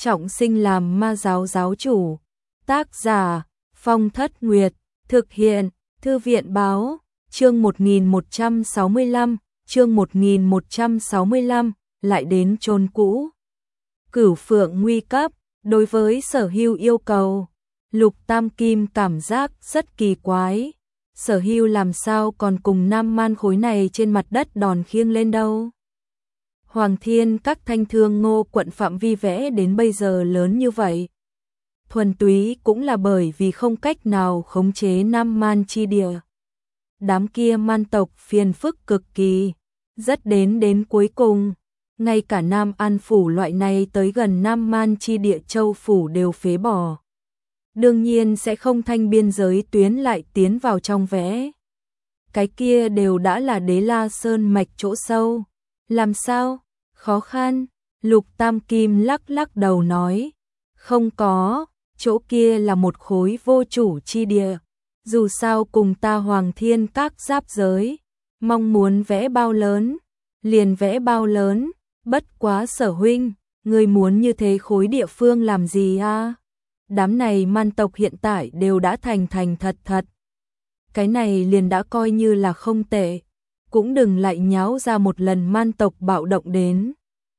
trọng sinh làm ma giáo giáo chủ. Tác giả Phong Thất Nguyệt, thực hiện Thư viện báo, chương 1165, chương 1165, lại đến chôn cũ. Cửu Phượng nguy cấp, đối với Sở Hưu yêu cầu, Lục Tam Kim cảm giác rất kỳ quái. Sở Hưu làm sao còn cùng Nam Man khối này trên mặt đất đòn khiêng lên đâu. Hoàng Thiên các thanh thương Ngô quận phạm vi vẽ đến bây giờ lớn như vậy. Thuần túy cũng là bởi vì không cách nào khống chế Nam Man chi địa. Đám kia man tộc phiền phức cực kỳ, rất đến cuối cùng, ngay cả Nam An phủ loại này tới gần Nam Man chi địa châu phủ đều phế bỏ. Đương nhiên sẽ không thanh biên giới tuyến lại tiến vào trong vẽ. Cái kia đều đã là Đế La Sơn mạch chỗ sâu. Làm sao? Khó khăn. Lục Tam Kim lắc đầu nói. Không có, chỗ kia là một khối vô chủ chi địa. Dù sao cùng ta Hoàng Thiên các giáp giới. Mong muốn vẽ bao lớn, liền vẽ bao lớn. Bất quá Sở huynh, người muốn như thế khối địa phương làm gì a? Đám này man tộc hiện tại đều đã thành thật. Cái này liền đã coi như là không tệ, cũng đừng lại nháo ra một lần man tộc bạo động đến.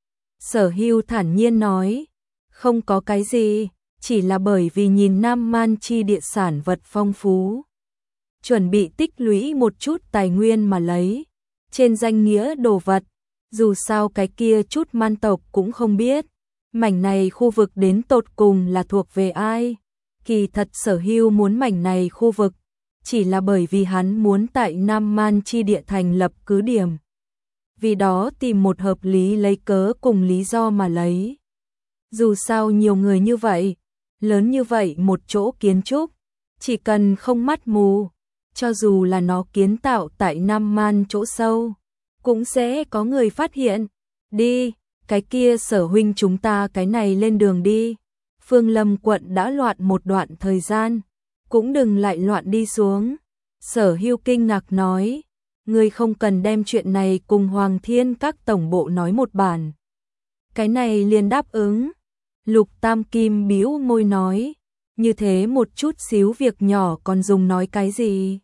Sở Hưu thản nhiên nói, không có cái gì, chỉ là bởi vì nhìn Nam Man chi địa sản vật phong phú. Chuẩn bị tích lũy một chút tài nguyên mà lấy, trên danh nghĩa đồ vật, dù sao cái kia chút man tộc cũng không biết. Mảnh này khu vực đến tột cùng là thuộc về ai? Kỳ thật Sở Hưu muốn mảnh này khu vực, chỉ là bởi vì hắn muốn tại Nam Man chi địa thành lập cứ điểm. Vì đó tìm một hợp lý lấy cớ cùng lý do mà lấy. Dù sao nhiều người như vậy, lớn như vậy một chỗ kiến trúc, chỉ cần không mắt mù, cho dù là nó kiến tạo tại Nam Man chỗ sâu, cũng sẽ có người phát hiện. Đi! Cái kia Sở huynh chúng ta cái này lên đường đi. Phương Lâm quận đã loạn một đoạn thời gian, cũng đừng lại loạn đi xuống. Sở Hưu kinh ngạc nói, ngươi không cần đem chuyện này cùng Hoàng Thiên các tổng bộ nói một bản. Cái này liền đáp ứng. Lục Tam Kim bĩu môi nói, như thế một chút xíu việc nhỏ còn dùng nói cái gì?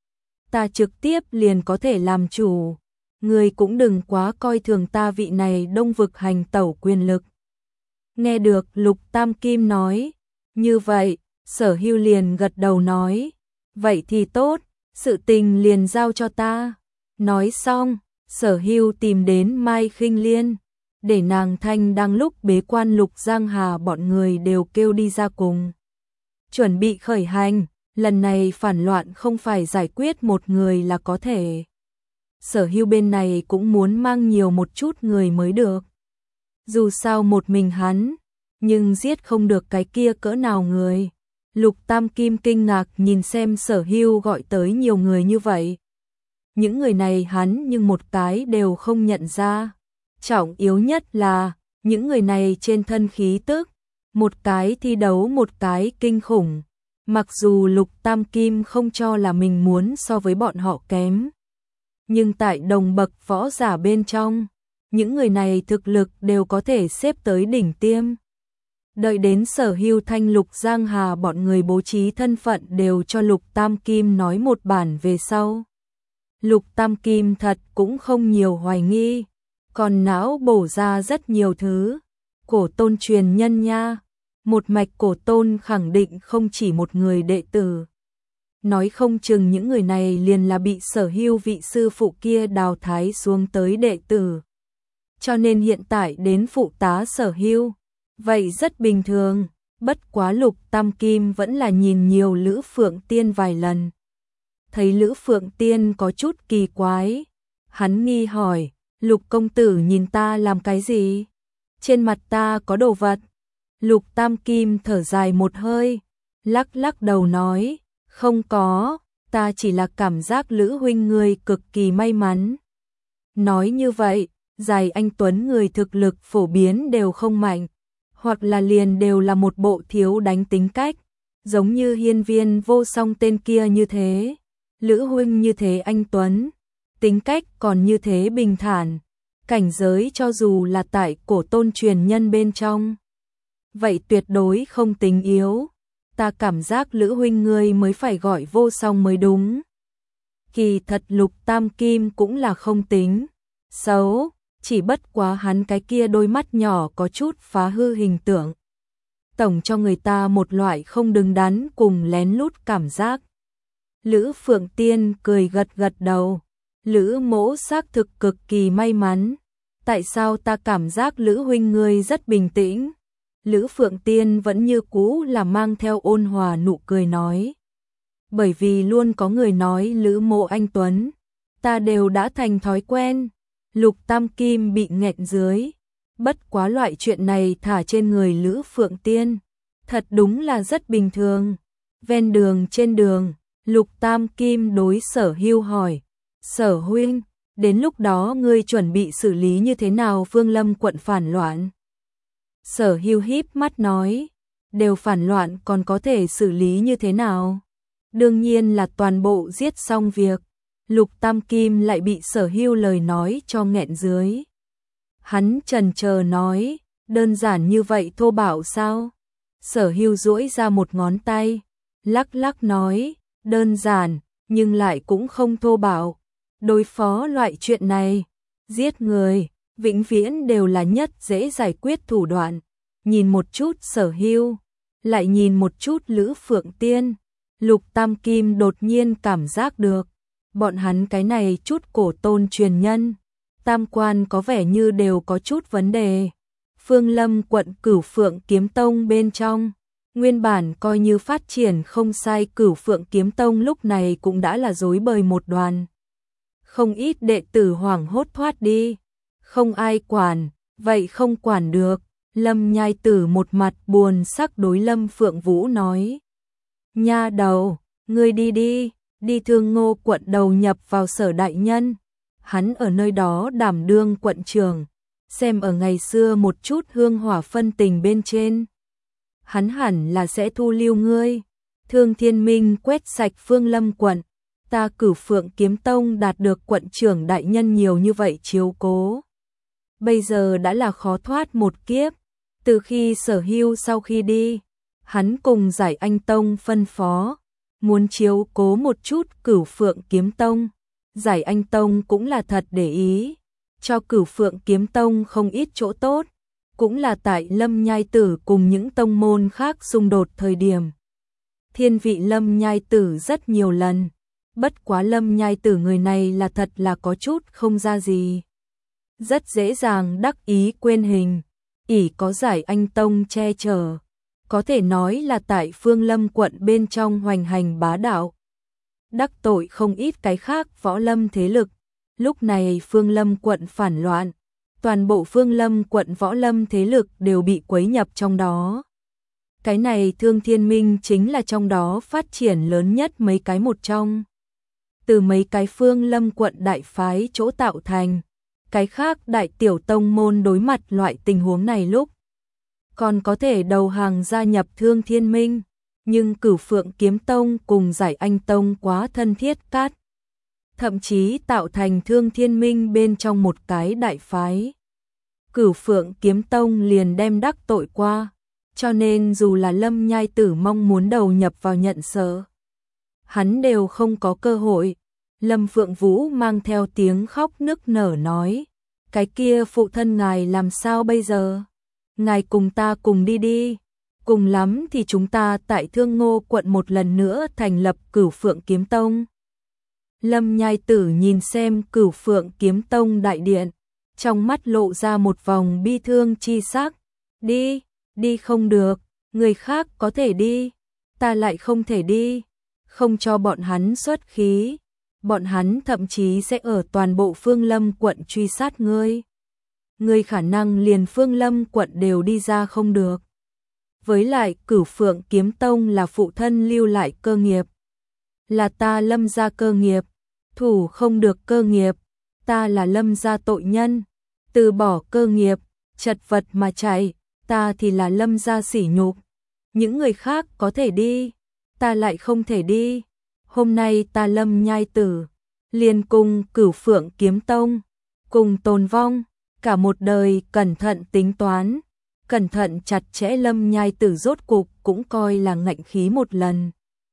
Ta trực tiếp liền có thể làm chủ. Ngươi cũng đừng quá coi thường ta vị này đông vực hành tẩu quyền lực. Nghe được Lục Tam Kim nói, như vậy, Sở Hưu liền gật đầu nói, vậy thì tốt, sự tình liền giao cho ta. Nói xong, Sở Hưu tìm đến Mai Khinh Liên, để nàng thanh đang lúc bế quan Lục Giang Hà bọn người đều kêu đi ra cùng. Chuẩn bị khởi hành, lần này phản loạn không phải giải quyết một người là có thể. Sở Hưu bên này cũng muốn mang nhiều một chút người mới được. Dù sao một mình hắn, nhưng giết không được cái kia cỡ nào người. Lục Tam Kim kinh ngạc nhìn xem Sở Hưu gọi tới nhiều người như vậy. Những người này hắn nhưng một cái đều không nhận ra. Trọng yếu nhất là, những người này trên thân khí tức, một cái thi đấu một cái kinh khủng. Mặc dù Lục Tam Kim không cho là mình muốn so với bọn họ kém. Nhưng tại đồng bậc võ giả bên trong, những người này thực lực đều có thể xếp tới đỉnh tiêm. Đợi đến Sở Hưu thanh Lục Giang Hà bọn người bố trí thân phận đều cho Lục Tam Kim nói một bản về sau. Lục Tam Kim thật cũng không nhiều hoài nghi, còn não bổ ra rất nhiều thứ. Cổ tôn truyền nhân nha, một mạch cổ tôn khẳng định không chỉ một người đệ tử. Nói không chừng những người này liền là bị Sở Hưu vị sư phụ kia đào thái xuống tới đệ tử. Cho nên hiện tại đến phụ tá Sở Hưu, vậy rất bình thường, bất quá Lục Tam Kim vẫn là nhìn nhiều Lữ Phượng Tiên vài lần. Thấy Lữ Phượng Tiên có chút kỳ quái, hắn nghi hỏi, Lục công tử nhìn ta làm cái gì? Trên mặt ta có đồ vật. Lục Tam Kim thở dài một hơi, lắc đầu nói, không có, ta chỉ là cảm giác Lữ huynh người cực kỳ may mắn. Nói như vậy, Dài Anh Tuấn người thực lực phổ biến đều không mạnh, hoặc là liền đều là một bộ thiếu đánh tính cách, giống như Hiên Viên Vô Song tên kia như thế. Lữ huynh như thế anh Tuấn, tính cách còn như thế bình thản, cảnh giới cho dù là tại cổ tôn truyền nhân bên trong, vậy tuyệt đối không tính yếu. Ta cảm giác Lữ huynh ngươi mới phải gọi vô song mới đúng. Kỳ thật Lục Tam Kim cũng là không tính xấu, chỉ bất quá hắn cái kia đôi mắt nhỏ có chút phá hư hình tượng. Tổng cho người ta một loại không đứng đắn cùng lén lút cảm giác. Lữ Phượng Tiên cười gật gật đầu. Lữ mỗ xác thực cực kỳ may mắn. Tại sao ta cảm giác Lữ huynh ngươi rất bình tĩnh? Lữ Phượng Tiên vẫn như cũ là mang theo ôn hòa nụ cười nói. Bởi vì luôn có người nói Lữ mộ anh Tuấn, ta đều đã thành thói quen. Lục Tam Kim bị nghẹn dưới. Bất quá loại chuyện này thả trên người Lữ Phượng Tiên, thật đúng là rất bình thường. Ven đường trên đường, Lục Tam Kim đối Sở Hưu hỏi. Sở huynh, đến lúc đó ngươi chuẩn bị xử lý như thế nào Vương Lâm quận phản loạn? Sở Hưu híp mắt nói, đều phản loạn còn có thể xử lý như thế nào? Đương nhiên là toàn bộ giết xong việc. Lục Tam Kim lại bị Sở Hưu lời nói cho nghẹn dưới. Hắn chần chờ nói, đơn giản như vậy thô bạo sao? Sở Hưu duỗi ra một ngón tay, lắc lắc nói, đơn giản, nhưng lại cũng không thô bạo. Đối phó loại chuyện này, giết người, vĩnh viễn đều là nhất dễ giải quyết thủ đoạn. Nhìn một chút Sở Hưu, lại nhìn một chút Lữ Phượng Tiên, Lục Tam Kim đột nhiên cảm giác được, bọn hắn cái này chút cổ tôn truyền nhân, tam quan có vẻ như đều có chút vấn đề. Phương Lâm quận Cửu Phượng Kiếm Tông bên trong, nguyên bản coi như phát triển không sai Cửu Phượng Kiếm Tông lúc này cũng đã là rối bời một đoàn. Không ít đệ tử hoảng hốt thoát đi, không ai quản, vậy không quản được. Lâm Nhai Tử một mặt buồn sắc đối Lâm Phượng Vũ nói. Nha đầu, ngươi đi đi, đi Thương Ngô quận đầu nhập vào Sở đại nhân. Hắn ở nơi đó đảm đương quận trưởng, xem ở ngày xưa một chút hương hỏa phân tình bên trên. Hắn hẳn là sẽ thu lưu ngươi. Thương Thiên Minh quét sạch Phương Lâm quận, ta Cửu Phượng Kiếm Tông đạt được quận trưởng đại nhân nhiều như vậy chiếu cố. Bây giờ đã là khó thoát một kiếp. Từ khi Sở Hưu sau khi đi, hắn cùng Giải Anh Tông phân phó, muốn chiếu cố một chút Cửu Phượng Kiếm Tông. Giải Anh Tông cũng là thật để ý, cho Cửu Phượng Kiếm Tông không ít chỗ tốt, cũng là tại Lâm Nhai Tử cùng những tông môn khác xung đột thời điểm. Thiên vị Lâm Nhai Tử rất nhiều lần, bất quá Lâm Nhai Tử người này là thật là có chút không ra gì. Rất dễ dàng đắc ý quên hình, ỷ có Giải Anh Tông che chở, có thể nói là tại Phương Lâm quận bên trong hoành hành bá đạo. Đắc tội không ít cái khác võ lâm thế lực. Lúc này Phương Lâm quận phản loạn, toàn bộ Phương Lâm quận võ lâm thế lực đều bị quấy nhập trong đó. Cái này Thương Thiên Minh chính là trong đó phát triển lớn nhất mấy cái một trong. Từ mấy cái Phương Lâm quận đại phái chỗ tạo thành, cái khác đại tiểu tông môn đối mặt loại tình huống này lúc còn có thể đầu hàng gia nhập Thương Thiên Minh, nhưng Cửu Phượng Kiếm Tông cùng Giải Anh Tông quá thân thiết cát, thậm chí tạo thành Thương Thiên Minh bên trong một cái đại phái. Cửu Phượng Kiếm Tông liền đem đắc tội qua, cho nên dù là Lâm Nhai Tử mong muốn đầu nhập vào nhận sở, hắn đều không có cơ hội. Lâm Phượng Vũ mang theo tiếng khóc nức nở nói, cái kia phụ thân ngài làm sao bây giờ? Ngài cùng ta cùng đi đi, cùng lắm thì chúng ta tại Thương Ngô quận một lần nữa thành lập Cửu Phượng Kiếm Tông. Lâm Nhai Tử nhìn xem Cửu Phượng Kiếm Tông đại điện, trong mắt lộ ra một vòng bi thương chi sắc. Đi, đi không được, người khác có thể đi, ta lại không thể đi, không cho bọn hắn xuất khí. Bọn hắn thậm chí sẽ ở toàn bộ Phương Lâm quận truy sát ngươi. Ngươi khả năng liền Phương Lâm quận đều đi ra không được. Với lại Cửu Phượng Kiếm Tông là phụ thân lưu lại cơ nghiệp. Là ta Lâm gia cơ nghiệp, thủ không được cơ nghiệp, ta là Lâm gia tội nhân. Từ bỏ cơ nghiệp, chật vật mà chạy, ta thì là Lâm gia sỉ nhục. Những người khác có thể đi, ta lại không thể đi. Hôm nay ta Lâm Nhai Tử, liền cùng Cửu Phượng Kiếm Tông, cùng tồn vong, cả một đời cẩn thận tính toán, cẩn thận chặt chẽ Lâm Nhai Tử rốt cục cũng coi là ngạnh khí một lần.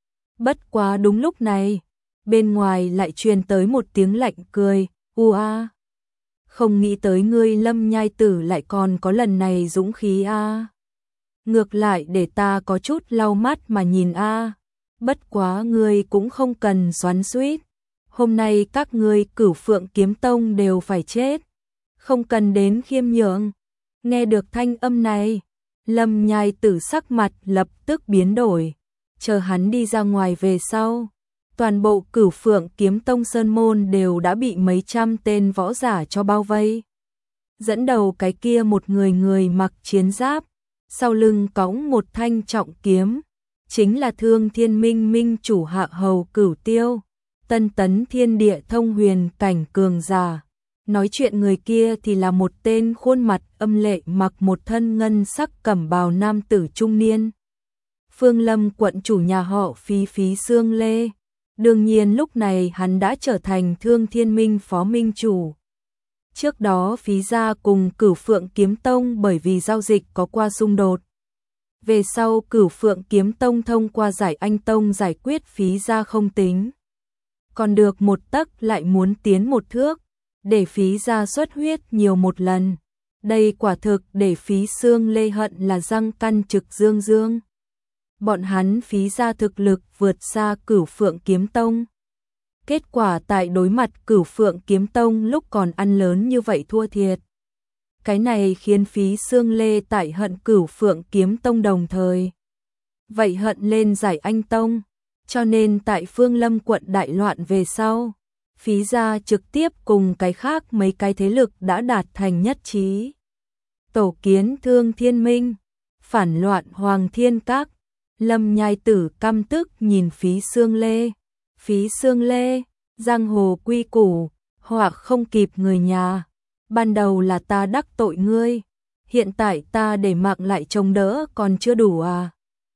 Bất quá đúng lúc này, bên ngoài lại truyền tới một tiếng lạnh cười, a. Không nghĩ tới ngươi Lâm Nhai Tử lại còn có lần này dũng khí a. Ngược lại để ta có chút lau mắt mà nhìn a. Bất quá ngươi cũng không cần xoắn xuýt. Hôm nay các ngươi Cửu Phượng Kiếm Tông đều phải chết. Không cần đến khiêm nhượng. Nghe được thanh âm này, Lâm Nhai Tử sắc mặt lập tức biến đổi. Chờ hắn đi ra ngoài về sau, toàn bộ Cửu Phượng Kiếm Tông sơn môn đều đã bị mấy trăm tên võ giả cho bao vây. Dẫn đầu cái kia một người mặc chiến giáp, sau lưng cõng một thanh trọng kiếm, chính là Thương Thiên Minh Minh chủ Hạ Hầu Cửu Tiêu, Tân Tấn Thiên Địa Thông Huyền cảnh cường giả. Nói chuyện người kia thì là một tên khuôn mặt âm lệ mặc một thân ngân sắc cẩm bào nam tử trung niên. Phương Lâm quận chủ nhà họ Phí Xương Lê. Đương nhiên lúc này hắn đã trở thành Thương Thiên Minh phó minh chủ. Trước đó Phí gia cùng Cửu Phượng Kiếm Tông bởi vì giao dịch có qua xung đột. Về sau Cửu Phượng Kiếm Tông thông qua Giải Anh Tông giải quyết Phí gia không tính. Còn được một tấc lại muốn tiến một thước, để Phí gia xuất huyết nhiều một lần. Đây quả thực để Phí Xương Lê hận là răng căn trực dương dương. Bọn hắn Phí gia thực lực vượt xa Cửu Phượng Kiếm Tông. Kết quả tại đối mặt Cửu Phượng Kiếm Tông lúc còn ăn lớn như vậy thua thiệt. Cái này khiến Phí Xương Lê tại hận Cửu Phượng Kiếm Tông đồng thời. Vậy hận lên Giải Anh Tông, cho nên tại Phương Lâm quận đại loạn về sau, Phí gia trực tiếp cùng cái khác mấy cái thế lực đã đạt thành nhất trí. Tổ kiến Thương Thiên Minh, phản loạn Hoàng Thiên Các. Lâm Nhai Tử căm tức nhìn Phí Xương Lê. Phí Xương Lê, giang hồ quy củ, hoặc không kịp người nhà. Ban đầu là ta đắc tội ngươi, hiện tại ta để mạng lại trông đỡ còn chưa đủ à?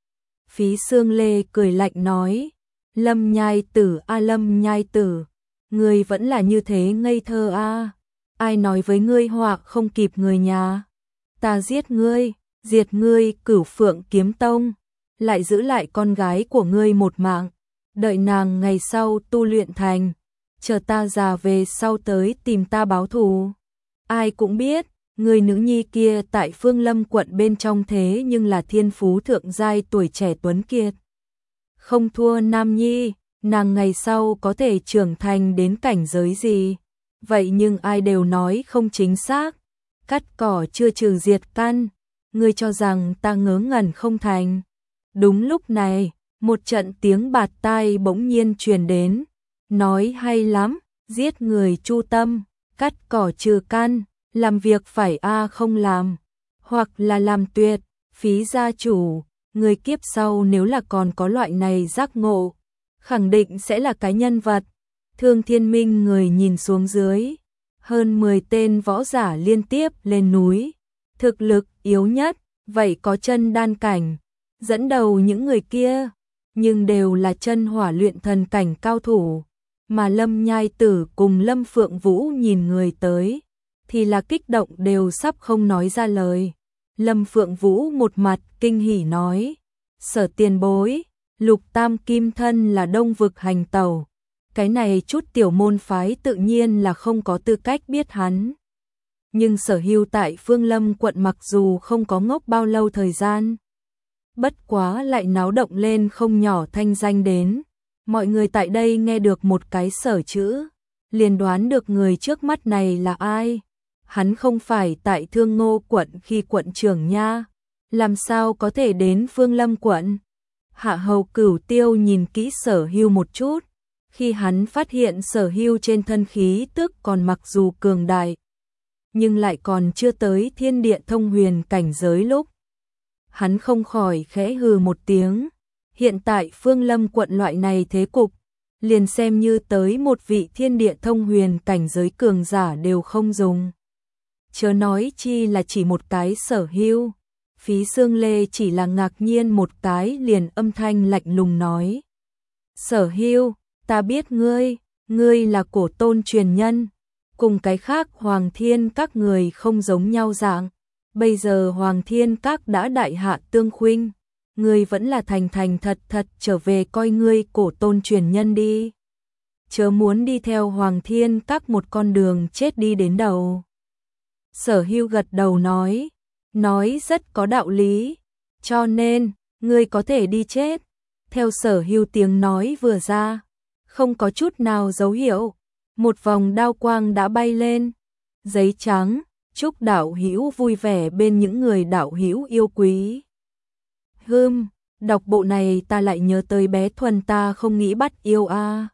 Phí Xương Lê cười lạnh nói, Lâm Nhai Tử Lâm Nhai Tử, ngươi vẫn là như thế ngây thơ a. Ai nói với ngươi hoặc không kịp người nhà? Ta giết ngươi, diệt ngươi Cửu Phượng Kiếm Tông, lại giữ lại con gái của ngươi một mạng, đợi nàng ngày sau tu luyện thành, chờ ta già về sau tới tìm ta báo thù. Ai cũng biết, người nữ nhi kia tại Phương Lâm quận bên trong thế nhưng là thiên phú thượng giai tuổi trẻ tuấn kiệt. Không thua Nam Nhi, nàng ngày sau có thể trưởng thành đến cảnh giới gì. Vậy nhưng ai đều nói không chính xác, cắt cỏ chưa trừ diệt căn, ngươi cho rằng ta ngớ ngẩn không thành. Đúng lúc này, một trận tiếng bạt tai bỗng nhiên truyền đến, nói hay lắm, giết người chu tâm, cắt cỏ trừ căn, làm việc phải không làm, hoặc là làm tuyệt. Phí gia chủ, người kiếp sau nếu là còn có loại này giác ngộ, khẳng định sẽ là cái nhân vật. Thương Thiên Minh người nhìn xuống dưới, hơn 10 tên võ giả liên tiếp lên núi, thực lực yếu nhất, vậy có chân đan cảnh, dẫn đầu những người kia, nhưng đều là chân hỏa luyện thần cảnh cao thủ, mà Lâm Nhai Tử cùng Lâm Phượng Vũ nhìn người tới, thì là kích động đều sắp không nói ra lời. Lâm Phượng Vũ một mặt kinh hỉ nói, Sở tiền bối, Lục Tam Kim Thân là Đông vực hành tẩu, cái này chút tiểu môn phái tự nhiên là không có tư cách biết hắn. Nhưng Sở Hưu tại Phương Lâm quận mặc dù không có ngốc bao lâu thời gian, bất quá lại náo động lên không nhỏ thanh danh đến. Mọi người tại đây nghe được một cái Sở chữ, liền đoán được người trước mắt này là ai. Hắn không phải tại Thương Ngô quận khi quận trưởng nha, làm sao có thể đến Phương Lâm quận. Hạ Hầu Cửu Tiêu nhìn kỹ Sở Hưu một chút, khi hắn phát hiện Sở Hưu trên thân khí tức còn mặc dù cường đại, nhưng lại còn chưa tới thiên địa thông huyền cảnh giới lúc. Hắn không khỏi khẽ hừ một tiếng, hiện tại Phương Lâm quận loại này thế cục, liền xem như tới một vị thiên địa thông huyền cảnh giới cường giả đều không dùng. Chớ nói chi là chỉ một cái Sở Hưu. Phí Xương Lê chỉ là ngạc nhiên một cái liền âm thanh lạnh lùng nói. Sở Hưu, ta biết ngươi là cổ tôn truyền nhân, cùng cái khác Hoàng Thiên các người không giống nhau dạng. bây giờ Hoàng Thiên Các đã đại hạ tương khuynh, ngươi vẫn là thành thành thật thật trở về coi ngươi cổ tôn truyền nhân đi. Chớ muốn đi theo Hoàng Thiên Các một con đường chết đi đến đầu. Sở Hưu gật đầu nói rất có đạo lý, cho nên, ngươi có thể đi chết. Theo Sở Hưu tiếng nói vừa ra, không có chút nào dấu hiệu, một vòng đao quang đã bay lên. Giấy trắng, chúc đạo hữu vui vẻ bên những người đạo hữu yêu quý. Đọc bộ này ta lại nhớ tới bé Thuần ta không nghĩ bắt yêu a.